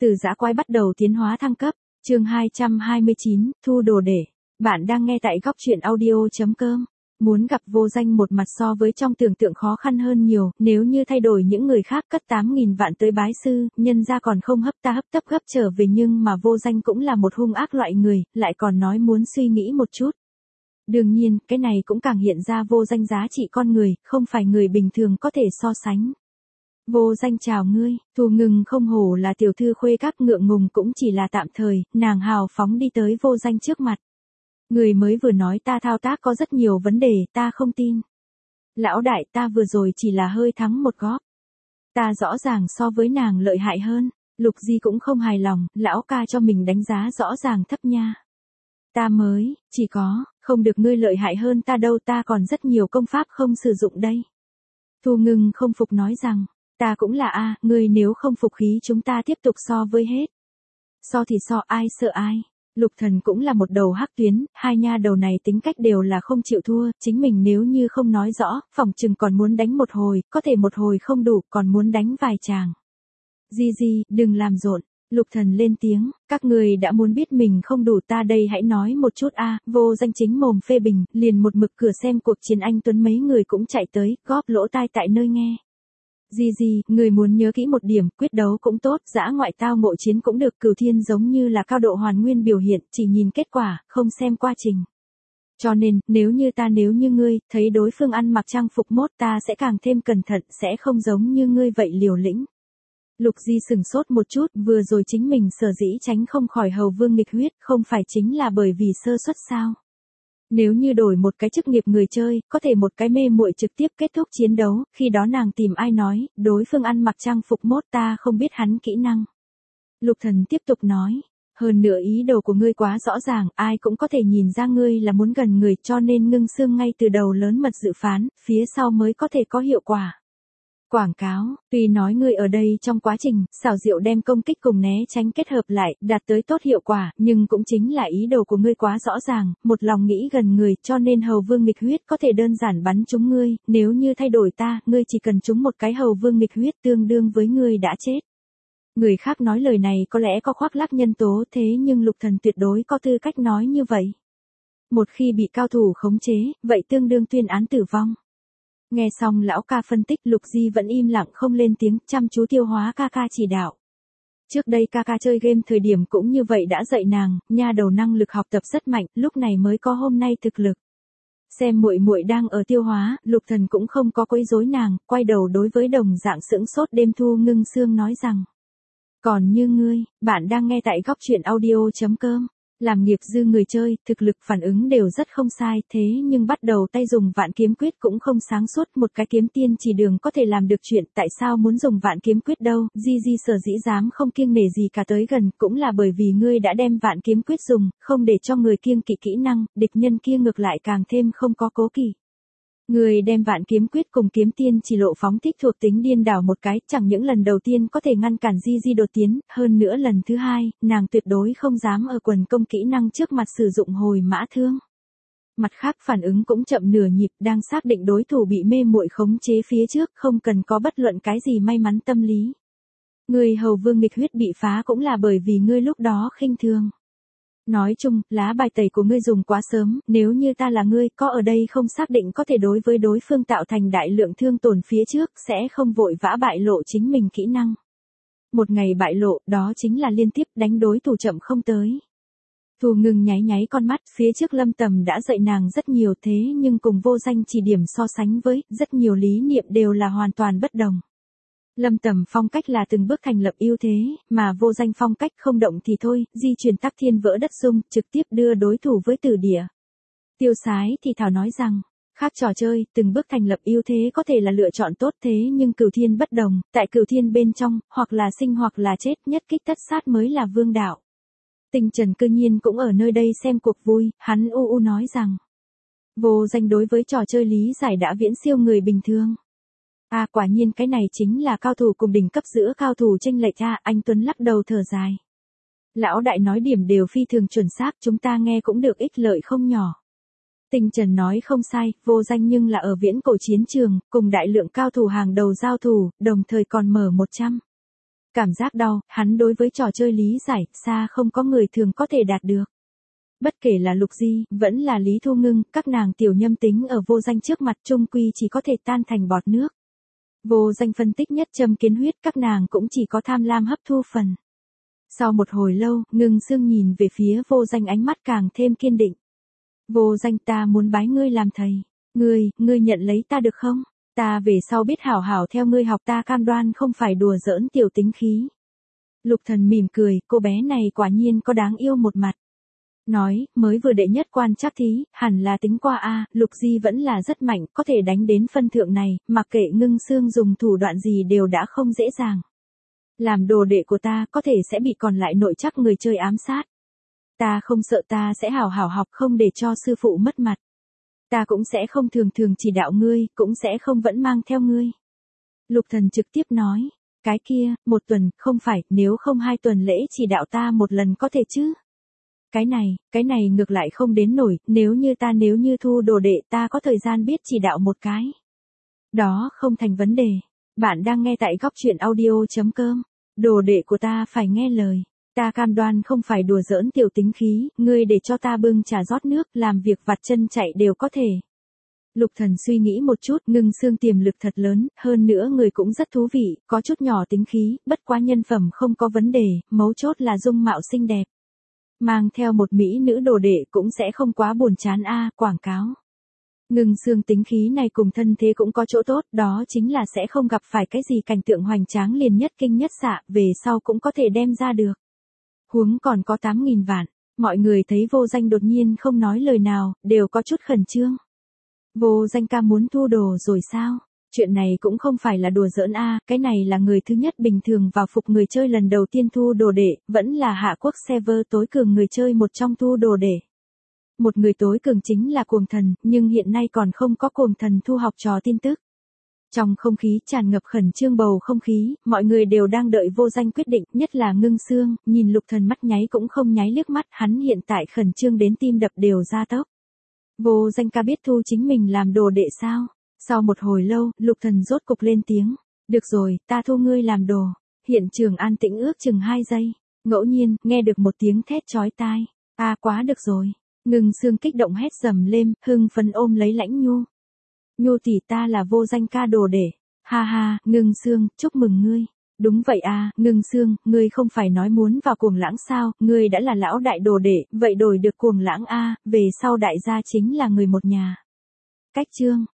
Từ dã quái bắt đầu tiến hóa thăng cấp, chương 229, thu đồ để. Bạn đang nghe tại góc truyện audio.com. Muốn gặp vô danh một mặt so với trong tưởng tượng khó khăn hơn nhiều, nếu như thay đổi những người khác cất 8.000 vạn tới bái sư, nhân ra còn không hấp ta hấp tấp gấp trở về, nhưng mà vô danh cũng là một hung ác loại người, lại còn nói muốn suy nghĩ một chút. Đương nhiên, cái này cũng càng hiện ra vô danh giá trị con người, không phải người bình thường có thể so sánh. Vô danh chào ngươi, Thu Ngừng không hổ là tiểu thư khuê các, ngượng ngùng cũng chỉ là tạm thời, nàng hào phóng đi tới vô danh trước mặt. Người mới vừa nói ta thao tác có rất nhiều vấn đề, ta không tin. Lão đại, ta vừa rồi chỉ là hơi thắng một góp. Ta rõ ràng so với nàng lợi hại hơn. Lục Di cũng không hài lòng, lão ca cho mình đánh giá rõ ràng thấp nha. Ta mới, chỉ có, không được ngươi lợi hại hơn ta đâu, ta còn rất nhiều công pháp không sử dụng đây. Thu Ngừng không phục nói rằng, ta cũng là ngươi nếu không phục khí chúng ta tiếp tục so với hết. So thì so, ai sợ ai. Lục Thần cũng là một đầu hắc tuyến, hai nha đầu này tính cách đều là không chịu thua, chính mình nếu như không nói rõ, phỏng chừng còn muốn đánh một hồi, có thể một hồi không đủ, còn muốn đánh vài chàng. Di, đừng làm rộn. Lục Thần lên tiếng, các người đã muốn biết mình không đủ, ta đây hãy nói một chút vô danh chính mồm phê bình, liền một mực cửa xem cuộc chiến anh Tuấn mấy người cũng chạy tới, góp lỗ tai tại nơi nghe. Di, người muốn nhớ kỹ một điểm, quyết đấu cũng tốt, dã ngoại tao ngộ chiến cũng được, Cửu Thiên giống như là cao độ hoàn nguyên biểu hiện, chỉ nhìn kết quả, không xem quá trình. Cho nên, nếu như ngươi, thấy đối phương ăn mặc trang phục mốt, ta sẽ càng thêm cẩn thận, sẽ không giống như ngươi vậy liều lĩnh. Lục Di sừng sốt một chút, vừa rồi chính mình sở dĩ tránh không khỏi hầu vương nghịch huyết, không phải chính là bởi vì sơ suất sao? Nếu như đổi một cái chức nghiệp người chơi, có thể một cái mê muội trực tiếp kết thúc chiến đấu, khi đó nàng tìm ai nói, đối phương ăn mặc trang phục mốt, ta không biết hắn kỹ năng. Lục Thần tiếp tục nói, hơn nữa ý đồ của ngươi quá rõ ràng, ai cũng có thể nhìn ra ngươi là muốn gần người, cho nên ngưng xương ngay từ đầu lớn mật dự phán, phía sau mới có thể có hiệu quả. Quảng cáo, tuy nói ngươi ở đây trong quá trình, xảo diệu đem công kích cùng né tránh kết hợp lại, đạt tới tốt hiệu quả, nhưng cũng chính là ý đồ của ngươi quá rõ ràng, một lòng nghĩ gần người, cho nên hầu vương nghịch huyết có thể đơn giản bắn trúng ngươi, nếu như thay đổi ta, ngươi chỉ cần trúng một cái hầu vương nghịch huyết tương đương với ngươi đã chết. Người khác nói lời này có lẽ có khoác lác nhân tố, thế nhưng Lục Thần tuyệt đối có tư cách nói như vậy. Một khi bị cao thủ khống chế, vậy tương đương tuyên án tử vong. Nghe xong lão ca phân tích, Lục Di vẫn im lặng không lên tiếng, chăm chú tiêu hóa ca chỉ đạo. Trước đây ca chơi game thời điểm cũng như vậy đã dạy nàng, nha đầu năng lực học tập rất mạnh, lúc này mới có hôm nay thực lực. Xem muội đang ở tiêu hóa, Lục Thần cũng không có quấy rối nàng, quay đầu đối với đồng dạng sững sốt đêm Thu Ngưng Xương nói rằng. Còn như ngươi, bạn đang nghe tại góc truyện audio.com. Làm nghiệp dư người chơi, thực lực phản ứng đều rất không sai, thế nhưng bắt đầu tay dùng vạn kiếm quyết cũng không sáng suốt, một cái kiếm tiên chỉ đường có thể làm được chuyện, tại sao muốn dùng vạn kiếm quyết đâu? Di sở dĩ dám không kiêng nể gì cả tới gần, cũng là bởi vì ngươi đã đem vạn kiếm quyết dùng, không để cho người kiêng kỵ kỹ năng, địch nhân kia ngược lại càng thêm không có cố kỵ. Người đem vạn kiếm quyết cùng kiếm tiên chỉ lộ phóng thích thuộc tính điên đảo một cái, chẳng những lần đầu tiên có thể ngăn cản Di đột tiến, hơn nữa lần thứ hai, nàng tuyệt đối không dám ở quần công kỹ năng trước mặt sử dụng hồi mã thương. Mặt khác phản ứng cũng chậm nửa nhịp, đang xác định đối thủ bị mê muội khống chế phía trước, không cần có bất luận cái gì may mắn tâm lý. Người hầu vương nghịch huyết bị phá cũng là bởi vì ngươi lúc đó khinh thường. Nói chung, lá bài tẩy của ngươi dùng quá sớm, nếu như ta là ngươi, có ở đây không xác định có thể đối với đối phương tạo thành đại lượng thương tổn phía trước, sẽ không vội vã bại lộ chính mình kỹ năng. Một ngày bại lộ, đó chính là liên tiếp đánh đối thủ chậm không tới. Thu Ngừng nháy con mắt, phía trước Lâm Tầm đã dạy nàng rất nhiều, thế nhưng cùng vô danh chỉ điểm so sánh với, rất nhiều lý niệm đều là hoàn toàn bất đồng. Lâm Tầm phong cách là từng bước thành lập ưu thế, mà vô danh phong cách không động thì thôi, di truyền tắc thiên vỡ đất dung, trực tiếp đưa đối thủ với tử địa. Tiêu Sái thì thảo nói rằng, khác trò chơi, từng bước thành lập ưu thế có thể là lựa chọn tốt, thế nhưng Cửu Thiên bất đồng, tại Cửu Thiên bên trong, hoặc là sinh hoặc là chết, nhất kích tất sát mới là vương đạo. Tinh Trần cư nhiên cũng ở nơi đây xem cuộc vui, hắn nói rằng, vô danh đối với trò chơi lý giải đã viễn siêu người bình thường. Quả nhiên cái này chính là cao thủ cùng đỉnh cấp giữa cao thủ chênh lệch anh Tuấn lắc đầu thở dài. Lão đại nói điểm đều phi thường chuẩn xác, chúng ta nghe cũng được ích lợi không nhỏ. Tinh Trần nói không sai, vô danh nhưng là ở viễn cổ chiến trường, cùng đại lượng cao thủ hàng đầu giao thủ, đồng thời còn mở 100. Cảm giác đau, hắn đối với trò chơi lý giải, xa không có người thường có thể đạt được. Bất kể là Lục Di, vẫn là Lý Thu Ngưng, các nàng tiểu nhâm tính ở Vô Danh trước mặt chung quy chỉ có thể tan thành bọt nước. Vô Danh phân tích nhất châm kiến huyết, các nàng cũng chỉ có tham lam hấp thu phần. Sau một hồi lâu, Ngưng Sương nhìn về phía Vô Danh, ánh mắt càng thêm kiên định. Vô Danh, ta muốn bái ngươi làm thầy. Ngươi nhận lấy ta được không? Ta về sau biết hảo hảo theo ngươi học, ta cam đoan không phải đùa giỡn tiểu tính khí. Lục Thần mỉm cười, cô bé này quả nhiên có đáng yêu một mặt. Nói, mới vừa đệ nhất quan chắc thí, hẳn là tính qua a, Lục Di vẫn là rất mạnh, có thể đánh đến phân thượng này, mặc kệ Ngưng Sương dùng thủ đoạn gì đều đã không dễ dàng. Làm đồ đệ của ta, có thể sẽ bị còn lại nội chắc người chơi ám sát. Ta không sợ, ta sẽ hảo hảo học, không để cho sư phụ mất mặt. Ta cũng sẽ không thường thường chỉ đạo ngươi, cũng sẽ không vẫn mang theo ngươi. Lục Thần trực tiếp nói, cái kia, 1 tuần, không phải, nếu không 2 tuần lễ chỉ đạo ta một lần có thể chứ? Cái này ngược lại không đến nổi, nếu như thu đồ đệ ta có thời gian biết chỉ đạo một cái. Đó không thành vấn đề. Bạn đang nghe tại góc truyện audio.com. Đồ đệ của ta phải nghe lời. Ta cam đoan không phải đùa giỡn tiểu tính khí, ngươi để cho ta bưng trà rót nước, làm việc vặt chân chạy đều có thể. Lục Thần suy nghĩ một chút, Ngưng Sương tiềm lực thật lớn, hơn nữa người cũng rất thú vị, có chút nhỏ tính khí, bất quá nhân phẩm không có vấn đề, mấu chốt là dung mạo xinh đẹp. Mang theo một mỹ nữ đồ đệ cũng sẽ không quá buồn chán a, quảng cáo. Ngưng Sương tính khí này cùng thân thế cũng có chỗ tốt, đó chính là sẽ không gặp phải cái gì cảnh tượng hoành tráng liền nhất kinh nhất xạ, về sau cũng có thể đem ra được. Huống còn có 8.000 vạn, mọi người thấy Vô Danh đột nhiên không nói lời nào, đều có chút khẩn trương. Vô Danh ca muốn thu đồ rồi sao? Chuyện này cũng không phải là đùa giỡn a, cái này là người thứ nhất bình thường vào phục người chơi lần đầu tiên thu đồ đệ, vẫn là Hạ Quốc server tối cường người chơi một trong thu đồ đệ. Một người tối cường chính là Cuồng Thần, nhưng hiện nay còn không có Cuồng Thần thu học trò tin tức. Trong không khí tràn ngập khẩn trương bầu không khí, mọi người đều đang đợi Vô Danh quyết định, nhất là Ngưng Sương, nhìn Lục Thần mắt nháy cũng không nháy liếc mắt, hắn hiện tại khẩn trương đến tim đập đều ra tốc. Vô Danh ca biết thu chính mình làm đồ đệ sao? Sau một hồi lâu, Lục Thần rốt cục lên tiếng. Được rồi, ta thu ngươi làm đồ. Hiện trường an tĩnh ước chừng 2 giây. Ngẫu nhiên, nghe được một tiếng thét chói tai. À quá được rồi. Ngưng Sương kích động hét dầm lên, hưng phấn ôm lấy Lãnh Nhu. Nhu tỷ, ta là Vô Danh ca đồ đệ. Ha ha, Ngưng Sương, chúc mừng ngươi. Đúng vậy à, Ngưng Sương, ngươi không phải nói muốn vào Cuồng Lãng sao, ngươi đã là lão đại đồ đệ, vậy đổi được Cuồng Lãng a, về sau đại gia chính là người một nhà. Cách chương